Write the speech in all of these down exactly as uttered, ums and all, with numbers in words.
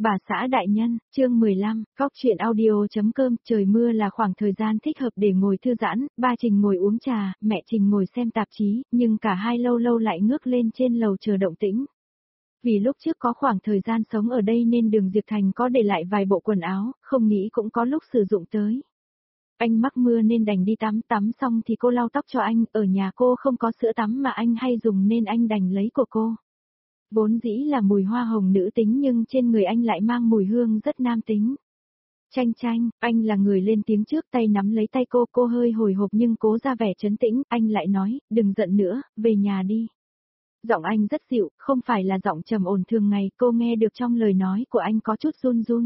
Bà xã đại nhân, chương mười lăm, Cóc truyện audio.com, trời mưa là khoảng thời gian thích hợp để ngồi thư giãn, ba Trình ngồi uống trà, mẹ Trình ngồi xem tạp chí, nhưng cả hai lâu lâu lại ngước lên trên lầu chờ động tĩnh. Vì lúc trước có khoảng thời gian sống ở đây nên Đường Diệp Thành có để lại vài bộ quần áo, không nghĩ cũng có lúc sử dụng tới. Anh mắc mưa nên đành đi tắm, tắm xong thì cô lau tóc cho anh, ở nhà cô không có sữa tắm mà anh hay dùng nên anh đành lấy của cô. Vốn dĩ là mùi hoa hồng nữ tính nhưng trên người anh lại mang mùi hương rất nam tính. Chanh chanh, anh là người lên tiếng trước, tay nắm lấy tay cô, cô hơi hồi hộp nhưng cố ra vẻ trấn tĩnh, anh lại nói, đừng giận nữa, về nhà đi. Giọng anh rất dịu, không phải là giọng trầm ổn thường ngày, cô nghe được trong lời nói của anh có chút run run.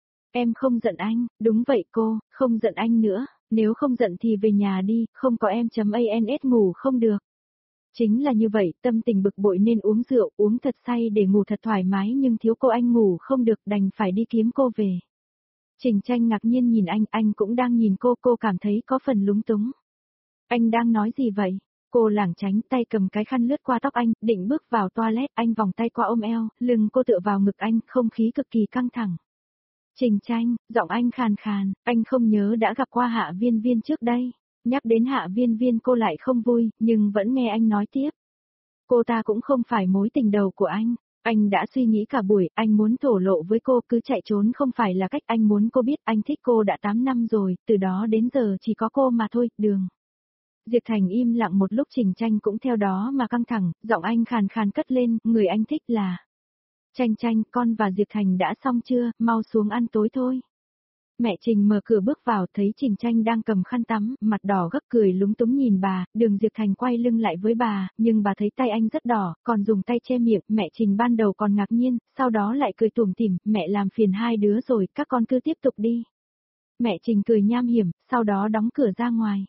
Em không giận anh, đúng vậy cô, không giận anh nữa, nếu không giận thì về nhà đi, không có em chấm ans ngủ không được. Chính là như vậy, tâm tình bực bội nên uống rượu, uống thật say để ngủ thật thoải mái nhưng thiếu cô anh ngủ không được đành phải đi kiếm cô về. Trình Tranh ngạc nhiên nhìn anh, anh cũng đang nhìn cô, cô cảm thấy có phần lúng túng. Anh đang nói gì vậy? Cô lảng tránh tay cầm cái khăn lướt qua tóc anh, định bước vào toilet, anh vòng tay qua ôm eo, lưng cô tựa vào ngực anh, không khí cực kỳ căng thẳng. Trình Tranh, giọng anh khàn khàn, anh không nhớ đã gặp qua Hạ Viên Viên trước đây. Nhắc đến Hạ Viên Viên cô lại không vui, nhưng vẫn nghe anh nói tiếp. Cô ta cũng không phải mối tình đầu của anh. Anh đã suy nghĩ cả buổi, anh muốn thổ lộ với cô, cứ chạy trốn không phải là cách, anh muốn cô biết anh thích cô đã tám năm rồi, từ đó đến giờ chỉ có cô mà thôi, Đường. Diệp Thành im lặng một lúc, Trình Tranh cũng theo đó mà căng thẳng, giọng anh khàn khàn cất lên, người anh thích là... Tranh Tranh, con và Diệp Thành đã xong chưa, mau xuống ăn tối thôi. Mẹ Trình mở cửa bước vào, thấy Trình Tranh đang cầm khăn tắm, mặt đỏ gấp cười lúng túng nhìn bà, Đường Diệp Thành quay lưng lại với bà, nhưng bà thấy tay anh rất đỏ, còn dùng tay che miệng, mẹ Trình ban đầu còn ngạc nhiên, sau đó lại cười tủm tỉm, mẹ làm phiền hai đứa rồi, các con cứ tiếp tục đi. Mẹ Trình cười nham hiểm, sau đó đóng cửa ra ngoài.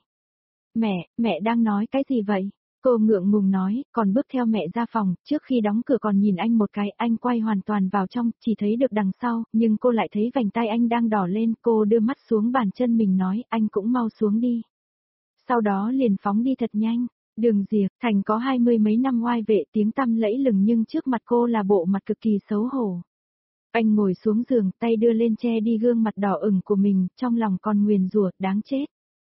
Mẹ, mẹ đang nói cái gì vậy? Cô ngượng ngùng nói, còn bước theo mẹ ra phòng, trước khi đóng cửa còn nhìn anh một cái, anh quay hoàn toàn vào trong, chỉ thấy được đằng sau, nhưng cô lại thấy vành tay anh đang đỏ lên, cô đưa mắt xuống bàn chân mình nói, anh cũng mau xuống đi. Sau đó liền phóng đi thật nhanh, Đường Diệp Thành có hai mươi mấy năm oai vệ tiếng tăm lẫy lừng nhưng trước mặt cô là bộ mặt cực kỳ xấu hổ. Anh ngồi xuống giường, tay đưa lên che đi gương mặt đỏ ửng của mình, trong lòng còn nguyền rủa, đáng chết.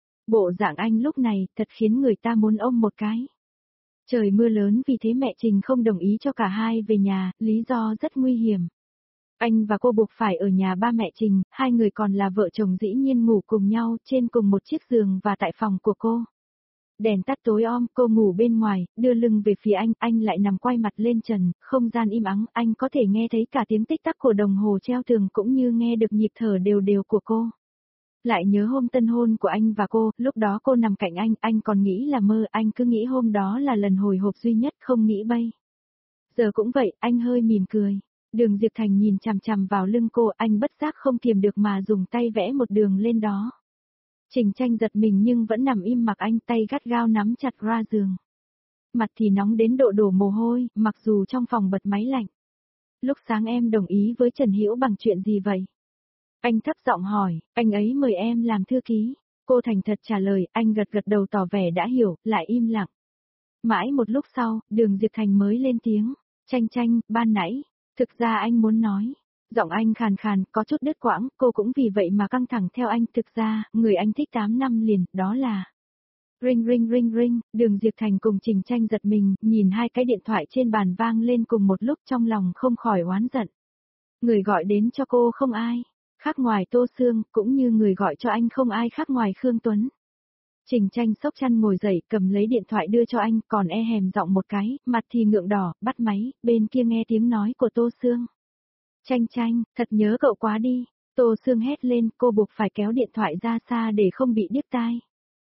Bộ dạng anh lúc này thật khiến người ta muốn ôm một cái. Trời mưa lớn vì thế mẹ Trình không đồng ý cho cả hai về nhà, lý do rất nguy hiểm. Anh và cô buộc phải ở nhà ba mẹ Trình, hai người còn là vợ chồng dĩ nhiên ngủ cùng nhau trên cùng một chiếc giường và tại phòng của cô. Đèn tắt tối om, cô ngủ bên ngoài, đưa lưng về phía anh, anh lại nằm quay mặt lên trần, không gian im ắng, anh có thể nghe thấy cả tiếng tích tắc của đồng hồ treo tường cũng như nghe được nhịp thở đều đều của cô. Lại nhớ hôm tân hôn của anh và cô, lúc đó cô nằm cạnh anh, anh còn nghĩ là mơ, anh cứ nghĩ hôm đó là lần hồi hộp duy nhất, không nghĩ bay. Giờ cũng vậy, anh hơi mỉm cười. Đường Diệp Thành nhìn chằm chằm vào lưng cô, anh bất giác không kiềm được mà dùng tay vẽ một đường lên đó. Trình Tranh giật mình nhưng vẫn nằm im mặc anh, tay gắt gao nắm chặt ra giường. Mặt thì nóng đến độ đổ mồ hôi, mặc dù trong phòng bật máy lạnh. Lúc sáng em đồng ý với Trần Hiểu bằng chuyện gì vậy? Anh thấp giọng hỏi, anh ấy mời em làm thư ký. Cô thành thật trả lời, anh gật gật đầu tỏ vẻ đã hiểu, lại im lặng. Mãi một lúc sau, Đường Diệp Thành mới lên tiếng, Tranh Tranh, ban nãy, thực ra anh muốn nói. Giọng anh khàn khàn, có chút đứt quãng, cô cũng vì vậy mà căng thẳng theo anh, thực ra, người anh thích tám năm liền, đó là... Ring ring ring ring, Đường Diệp Thành cùng Trình Tranh giật mình, nhìn hai cái điện thoại trên bàn vang lên cùng một lúc trong lòng không khỏi oán giận. Người gọi đến cho cô không ai. Khác ngoài Tô Sương, cũng như người gọi cho anh không ai khác ngoài Khương Tuấn. Trình Tranh sốc chăn ngồi dậy, cầm lấy điện thoại đưa cho anh, còn e hèm giọng một cái, mặt thì ngượng đỏ, bắt máy, bên kia nghe tiếng nói của Tô Sương. Tranh Tranh, thật nhớ cậu quá đi. Tô Sương hét lên, cô buộc phải kéo điện thoại ra xa để không bị điếc tai.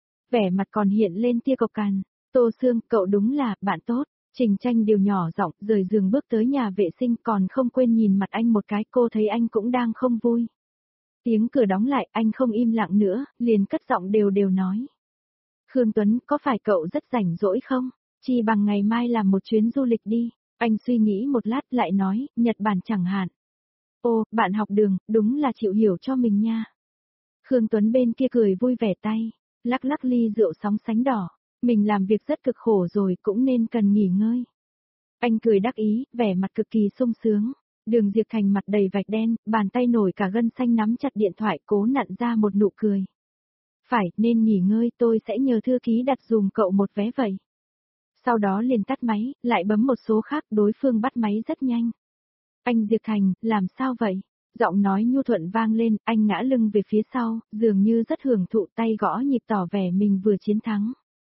Vẻ mặt còn hiện lên tia cộc cằn. Tô Sương, cậu đúng là, bạn tốt. Trình Tranh điều nhỏ giọng, rời giường bước tới nhà vệ sinh còn không quên nhìn mặt anh một cái, cô thấy anh cũng đang không vui. Tiếng cửa đóng lại, anh không im lặng nữa, liền cất giọng đều đều nói. Khương Tuấn, có phải cậu rất rảnh rỗi không? Chi bằng ngày mai làm một chuyến du lịch đi. Anh suy nghĩ một lát lại nói, Nhật Bản chẳng hạn. Ô, bạn học Đường, đúng là chịu hiểu cho mình nha. Khương Tuấn bên kia cười vui vẻ tay, lắc lắc ly rượu sóng sánh đỏ. Mình làm việc rất cực khổ rồi cũng nên cần nghỉ ngơi. Anh cười đắc ý, vẻ mặt cực kỳ sung sướng. Đường Diệp Thành mặt đầy vạch đen, bàn tay nổi cả gân xanh nắm chặt điện thoại cố nặn ra một nụ cười. Phải, nên nghỉ ngơi tôi sẽ nhờ thư ký đặt dùm cậu một vé vậy. Sau đó liền tắt máy, lại bấm một số khác đối phương bắt máy rất nhanh. Anh Diệp Thành, làm sao vậy? Giọng nói nhu thuận vang lên, anh ngã lưng về phía sau, dường như rất hưởng thụ tay gõ nhịp tỏ vẻ mình vừa chiến thắng.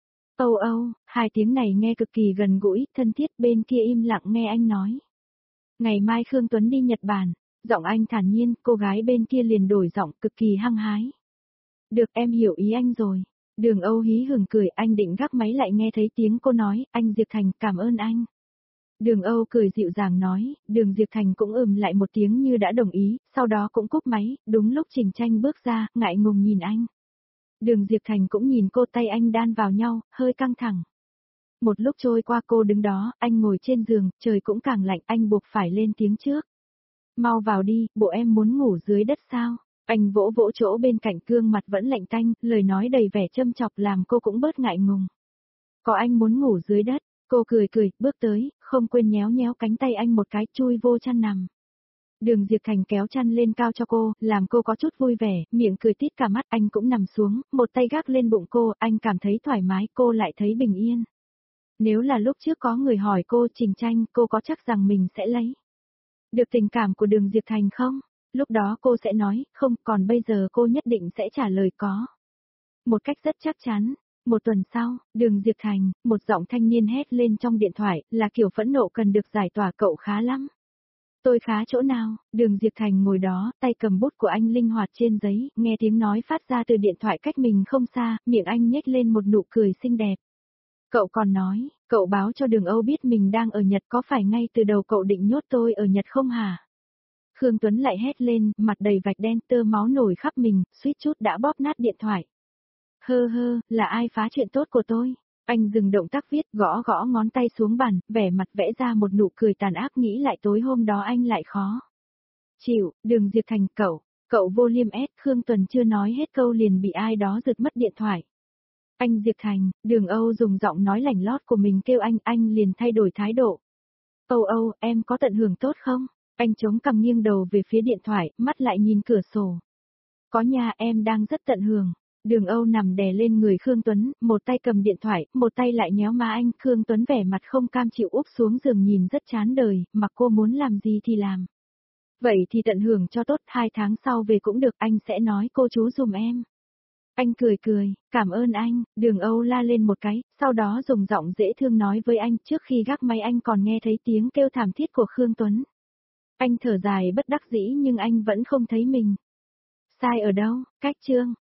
Âu âu, hai tiếng này nghe cực kỳ gần gũi, thân thiết bên kia im lặng nghe anh nói. Ngày mai Khương Tuấn đi Nhật Bản, giọng anh thản nhiên, cô gái bên kia liền đổi giọng cực kỳ hăng hái. Được em hiểu ý anh rồi. Đường Âu hí hửng cười anh định gác máy lại nghe thấy tiếng cô nói, anh Diệp Thành cảm ơn anh. Đường Âu cười dịu dàng nói, đường Diệp Thành cũng ừm lại một tiếng như đã đồng ý, sau đó cũng cúp máy, đúng lúc Trình Tranh bước ra, ngại ngùng nhìn anh. Đường Diệp Thành cũng nhìn cô tay anh đan vào nhau, hơi căng thẳng. Một lúc trôi qua cô đứng đó, anh ngồi trên giường, trời cũng càng lạnh, anh buộc phải lên tiếng trước. Mau vào đi, bộ em muốn ngủ dưới đất sao? Anh vỗ vỗ chỗ bên cạnh gương mặt vẫn lạnh tanh, lời nói đầy vẻ châm chọc làm cô cũng bớt ngại ngùng. Có anh muốn ngủ dưới đất, cô cười cười, bước tới, không quên nhéo nhéo cánh tay anh một cái chui vô chăn nằm. Đường Diệp Thành kéo chăn lên cao cho cô, làm cô có chút vui vẻ, miệng cười tít cả mắt anh cũng nằm xuống, một tay gác lên bụng cô, anh cảm thấy thoải mái, cô lại thấy bình yên. Nếu là lúc trước có người hỏi cô Trình Tranh, cô có chắc rằng mình sẽ lấy được tình cảm của đường Diệp Thành không? Lúc đó cô sẽ nói, không, còn bây giờ cô nhất định sẽ trả lời có. Một cách rất chắc chắn. Một tuần sau, đường Diệp Thành, một giọng thanh niên hét lên trong điện thoại, là kiểu phẫn nộ cần được giải tỏa cậu khá lắm. Tôi khá chỗ nào, đường Diệp Thành ngồi đó, tay cầm bút của anh linh hoạt trên giấy, nghe tiếng nói phát ra từ điện thoại cách mình không xa, miệng anh nhếch lên một nụ cười xinh đẹp. Cậu còn nói, cậu báo cho đường Âu biết mình đang ở Nhật có phải ngay từ đầu cậu định nhốt tôi ở Nhật không hả? Khương Tuấn lại hét lên, mặt đầy vạch đen tơ máu nổi khắp mình, suýt chút đã bóp nát điện thoại. Hơ hơ, là ai phá chuyện tốt của tôi? Anh dừng động tác viết, gõ gõ ngón tay xuống bàn, vẻ mặt vẽ ra một nụ cười tàn ác nghĩ lại tối hôm đó anh lại khó. Chịu, đường Diệp Thành, cậu, cậu vô liêm ép, Khương Tuấn chưa nói hết câu liền bị ai đó giật mất điện thoại. Anh Diệp Thành, đường Âu dùng giọng nói lảnh lót của mình kêu anh, anh liền thay đổi thái độ. Âu Âu, em có tận hưởng tốt không? Anh chống cằm nghiêng đầu về phía điện thoại, mắt lại nhìn cửa sổ. Có nha, em đang rất tận hưởng. Đường Âu nằm đè lên người Khương Tuấn, một tay cầm điện thoại, một tay lại nhéo má anh. Khương Tuấn vẻ mặt không cam chịu úp xuống giường nhìn rất chán đời, mặc cô muốn làm gì thì làm. Vậy thì tận hưởng cho tốt, hai tháng sau về cũng được, anh sẽ nói cô chú dùm em. Anh cười cười, cảm ơn anh, đường Âu la lên một cái, sau đó dùng giọng dễ thương nói với anh, trước khi gác máy anh còn nghe thấy tiếng kêu thảm thiết của Khương Tuấn. Anh thở dài bất đắc dĩ nhưng anh vẫn không thấy mình. Sai ở đâu, cách chương.